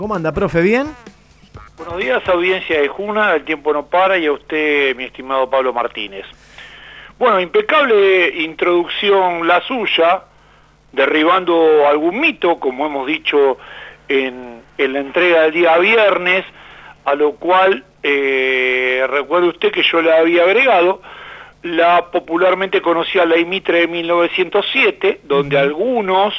¿Cómo anda, profe? ¿Bien? Buenos días, audiencia de Juna, el tiempo no para, y a usted, mi estimado Pablo Martínez. Bueno, impecable introducción la suya, derribando algún mito, como hemos dicho en la entrega del día viernes, a lo cual recuerde usted que yo le había agregado la popularmente conocida Ley Mitre de 1907, donde algunos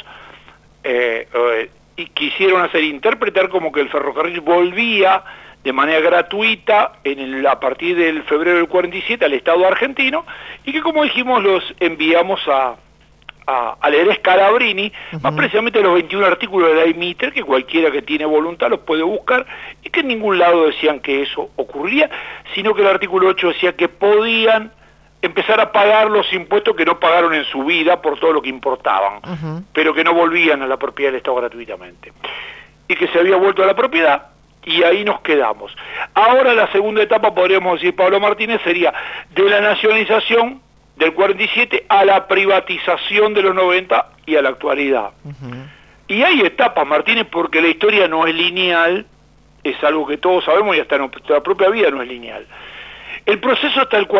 y quisieron hacer interpretar como que el ferrocarril volvía de manera gratuita a partir del febrero del 47 al Estado argentino, y que, como dijimos, los enviamos al Erez Calabrini, más precisamente los 21 artículos de la ley Mitre, que cualquiera que tiene voluntad los puede buscar, y que en ningún lado decían que eso ocurría, sino que el artículo 8 decía que podían empezar a pagar los impuestos que no pagaron en su vida por todo lo que importaban, pero que no volvían a la propiedad del Estado gratuitamente. Y que se había vuelto a la propiedad, y ahí nos quedamos. Ahora la segunda etapa, podríamos decir, Pablo Martínez, sería de la nacionalización del 47 a la privatización de los 90 y a la actualidad. Y hay etapas, Martínez, porque la historia no es lineal, es algo que todos sabemos, y hasta nuestra propia vida no es lineal. El proceso hasta el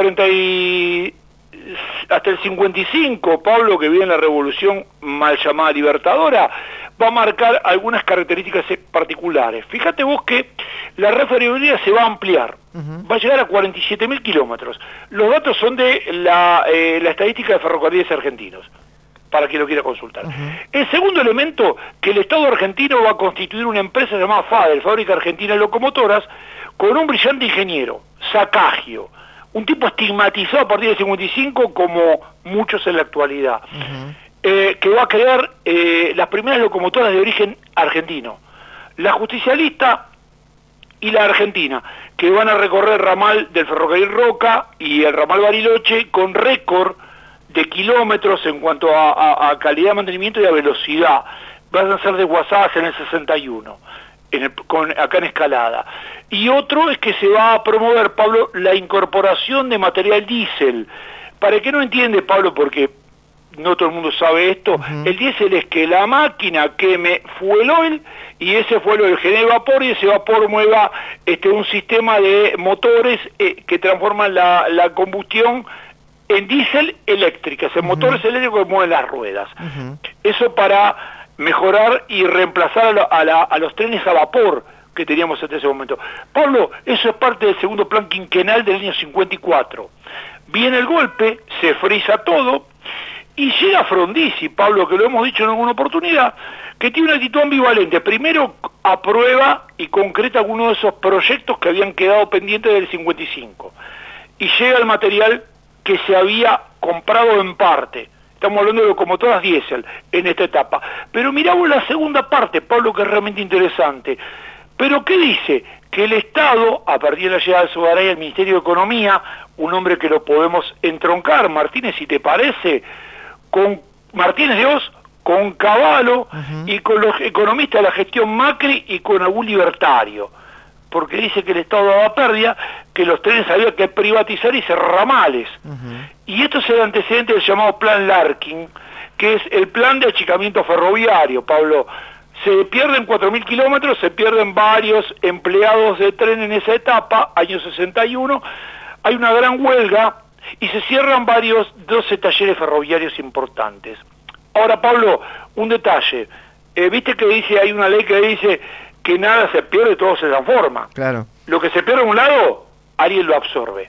55, Pablo, que viene la revolución mal llamada libertadora, va a marcar algunas características particulares. Fíjate vos que la red ferroviaria se va a ampliar, va a llegar a 47.000 kilómetros. Los datos son de la estadística de ferrocarriles argentinos, para quien lo quiera consultar. El segundo elemento, que el Estado argentino va a constituir una empresa llamada FADEL, Fábrica Argentina de Locomotoras, con un brillante ingeniero, Sacagio, un tipo estigmatizado a partir del 55 como muchos en la actualidad, que va a crear las primeras locomotoras de origen argentino, la justicialista y la argentina, que van a recorrer el ramal del ferrocarril Roca y el ramal Bariloche con récord de kilómetros en cuanto a calidad de mantenimiento y a velocidad. Van a ser desguazadas en el 61. Acá en Escalada. Y otro es que se va a promover, Pablo, la incorporación de material diésel. Para el que no entiende, Pablo, porque no todo el mundo sabe esto, el diésel es que la máquina queme fuel oil, y ese fuel oil genera vapor, y ese vapor mueva un sistema de motores que transforman la combustión en diésel eléctrica, motores eléctricos que mueven las ruedas. Eso para mejorar y reemplazar a los trenes a vapor que teníamos hasta ese momento. Pablo, eso es parte del segundo plan quinquenal del año 54. Viene el golpe, se frisa todo, y llega Frondizi, Pablo, que lo hemos dicho en alguna oportunidad, que tiene una actitud ambivalente. Primero aprueba y concreta algunos de esos proyectos que habían quedado pendientes del 55. Y llega el material que se había comprado en parte. Estamos hablando de locomotoras diésel en esta etapa. Pero miramos la segunda parte, Pablo, que es realmente interesante. ¿Pero qué dice? Que el Estado, a partir de la llegada de Sogaray al Ministerio de Economía, un hombre que lo podemos entroncar, Martínez, si te parece, con Martínez de Oz, con Cavallo y con los economistas de la gestión Macri y con algún libertario. Porque dice que el Estado daba pérdida, que los trenes había que privatizar y cerrar ramales. Y esto es el antecedente del llamado Plan Larkin, que es el plan de achicamiento ferroviario, Pablo. Se pierden 4.000 kilómetros, se pierden varios empleados de tren en esa etapa, año 61, hay una gran huelga y se cierran 12 talleres ferroviarios importantes. Ahora, Pablo, un detalle. ¿Viste que dice, hay una ley que dice que nada se pierde, todo se transforma? Claro. Lo que se pierde a un lado, alguien lo absorbe.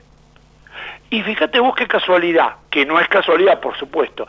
Y fíjate vos qué casualidad, que no es casualidad, por supuesto.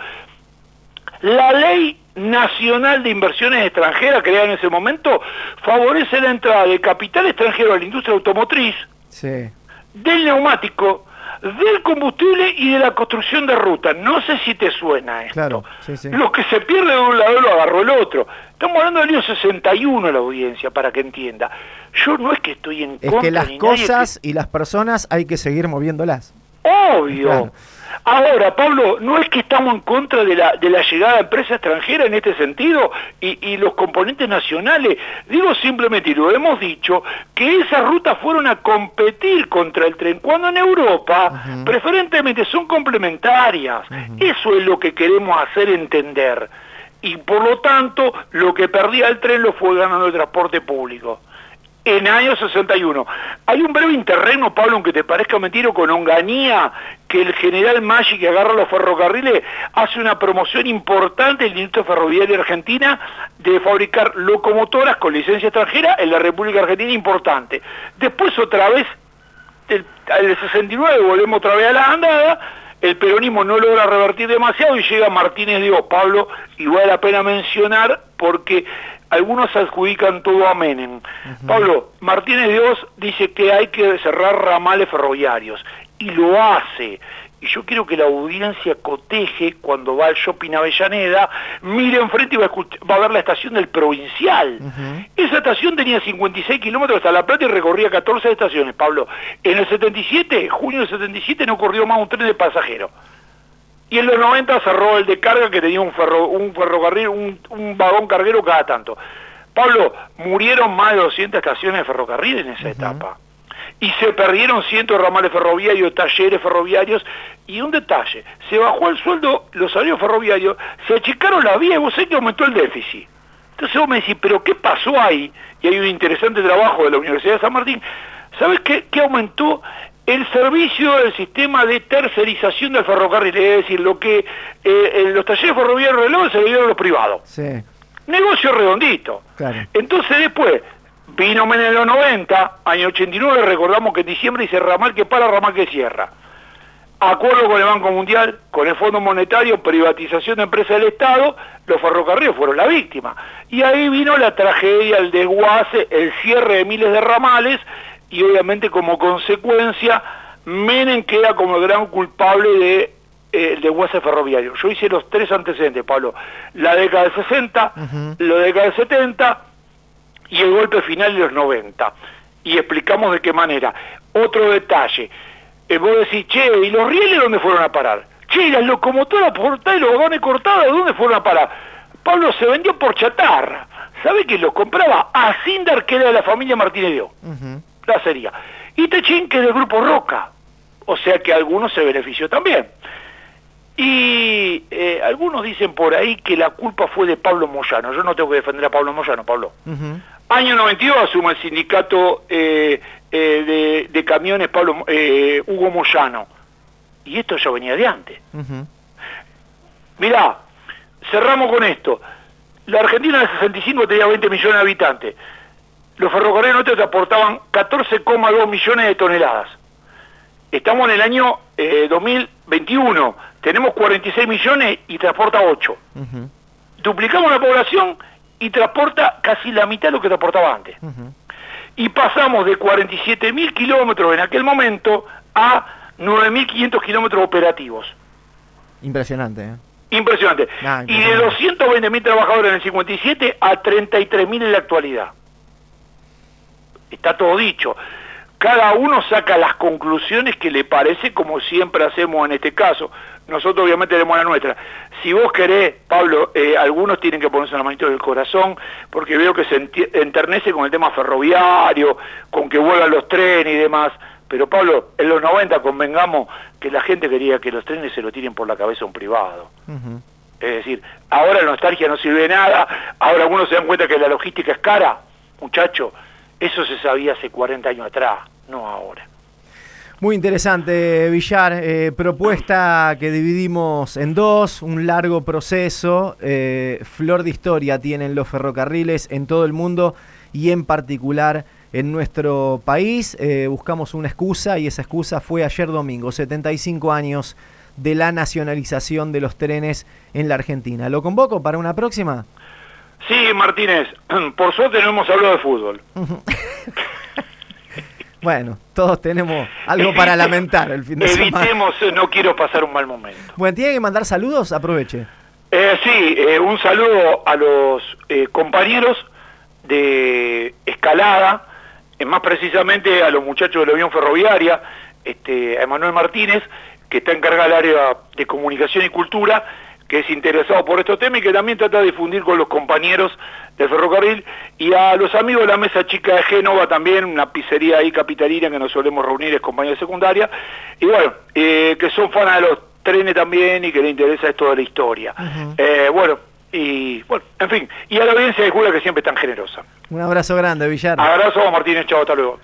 La Ley Nacional de Inversiones Extranjeras, creada en ese momento, favorece la entrada de capital extranjero a la industria automotriz, del neumático, del combustible y de la construcción de rutas. No sé si te suena esto. Claro, Lo que se pierde de un lado lo agarró el otro. Estamos hablando del año 61, la audiencia, para que entienda. Yo no es que estoy en contra. Es que las cosas y las personas hay que seguir moviéndolas. Obvio. Claro. Ahora, Pablo, no es que estamos en contra de la llegada de empresas extranjeras en este sentido y los componentes nacionales. Digo simplemente, y lo hemos dicho, que esas rutas fueron a competir contra el tren, cuando en Europa preferentemente son complementarias. Eso es lo que queremos hacer entender. y por lo tanto lo que perdía el tren lo fue ganando el transporte público. En el año 61. Hay un breve interregno, Pablo, aunque te parezca mentira, con Onganía, que el general Maggi, que agarra los ferrocarriles, hace una promoción importante del Instituto Ferroviario de Argentina de fabricar locomotoras con licencia extranjera en la República Argentina, importante. Después otra vez, el 69, volvemos otra vez a la andada, el peronismo no logra revertir demasiado y llega Martínez Dios, Pablo, y vale la pena mencionar porque algunos adjudican todo a Menem. Pablo, Martínez Dios dice que hay que cerrar ramales ferroviarios, y lo hace. Y yo quiero que la audiencia coteje cuando va al shopping Avellaneda, mire enfrente y va a ver la estación del Provincial. Esa estación tenía 56 kilómetros hasta La Plata y recorría 14 estaciones, Pablo. En el 77, junio del 77, no corrió más un tren de pasajeros. Y en los 90 cerró el de carga, que tenía un ferrocarril, un vagón carguero cada tanto. Pablo, murieron más de 200 estaciones de ferrocarril en esa etapa. Y se perdieron cientos de ramales ferroviarios, talleres ferroviarios, y un detalle, se bajó el sueldo, los salarios ferroviarios, se achicaron las vías, vos sabés que aumentó el déficit. Entonces vos me decís, ¿pero qué pasó ahí? Y hay un interesante trabajo de la Universidad de San Martín. ¿Sabés qué aumentó? El servicio del sistema de tercerización del ferrocarril, es decir, lo que los talleres ferroviarios relojes se le dieron a los privados. Sí. Negocio redondito. Claro. Entonces después, vino Menem en los 90, año 89, recordamos que en diciembre dice ramal que para, ramal que cierra. Acuerdo con el Banco Mundial, con el Fondo Monetario, privatización de empresas del Estado, los ferrocarriles fueron la víctima. Y ahí vino la tragedia, el desguace, el cierre de miles de ramales, y obviamente como consecuencia Menem queda como el gran culpable de el desguace ferroviario. Yo hice los tres antecedentes, Pablo: la década del 60, la década del 70 y el golpe final de los 90, y explicamos de qué manera. Otro detalle, vos decís, che, ¿y los rieles dónde fueron a parar? Che, ¿y las locomotoras cortadas y los vagones cortados dónde fueron a parar? Pablo, se vendió por chatarra. ¿Sabe quién los compraba? Asindar, que era de la familia Martínez Dios. La sería. Y Techín, que es del grupo Roca, o sea que algunos se benefició también. Y algunos dicen por ahí que la culpa fue de Pablo Moyano. Yo no tengo que defender a Pablo Moyano, Pablo. Año 92 asume el sindicato de camiones Hugo Moyano. Y esto ya venía de antes. Mirá, cerramos con esto. La Argentina del 65 tenía 20 millones de habitantes. Los ferrocarriles nuestros transportaban 14,2 millones de toneladas. Estamos en el año 2021, tenemos 46 millones y transporta 8. Duplicamos la población y transporta casi la mitad de lo que transportaba antes. Y pasamos de 47.000 kilómetros en aquel momento a 9.500 kilómetros operativos. Impresionante, ¿eh? Impresionante. Y de 220.000 trabajadores en el 57 a 33.000 en la actualidad. Está todo dicho. Cada uno saca las conclusiones que le parece, como siempre hacemos en este caso. Nosotros obviamente tenemos la nuestra. Si vos querés, Pablo, algunos tienen que ponerse la manito del corazón, porque veo que se enternece con el tema ferroviario, con que vuelan los trenes y demás. Pero Pablo, en los 90 convengamos que la gente quería que los trenes se lo tiren por la cabeza a un privado. Es decir, ahora la nostalgia no sirve de nada, ahora algunos se dan cuenta que la logística es cara. Muchacho, eso se sabía hace 40 años atrás, no ahora. Muy interesante, Villar. Propuesta que dividimos en dos, un largo proceso. Flor de historia tienen los ferrocarriles en todo el mundo y en particular en nuestro país. Buscamos una excusa y esa excusa fue ayer domingo, 75 años de la nacionalización de los trenes en la Argentina. ¿Lo convoco para una próxima? Sí, Martínez, por suerte no hemos hablado de fútbol. Bueno, todos tenemos algo para lamentar el fin de semana. Evitemos, no quiero pasar un mal momento. Bueno, ¿tiene que mandar saludos? Aproveche. Sí, un saludo a los compañeros de escalada, más precisamente a los muchachos de la Unión Ferroviaria, a Emanuel Martínez, que está encargado del área de comunicación y cultura, que es interesado por estos temas y que también trata de difundir con los compañeros del ferrocarril, y a los amigos de la Mesa Chica de Génova también, una pizzería ahí capitalina que nos solemos reunir, es compañía de secundaria, y bueno, que son fanas de los trenes también y que les interesa esto de la historia. Bueno, y bueno, en fin, y a la audiencia de Jura que siempre es tan generosa. Un abrazo grande, Villar. Abrazo, Martínez, chao, hasta luego.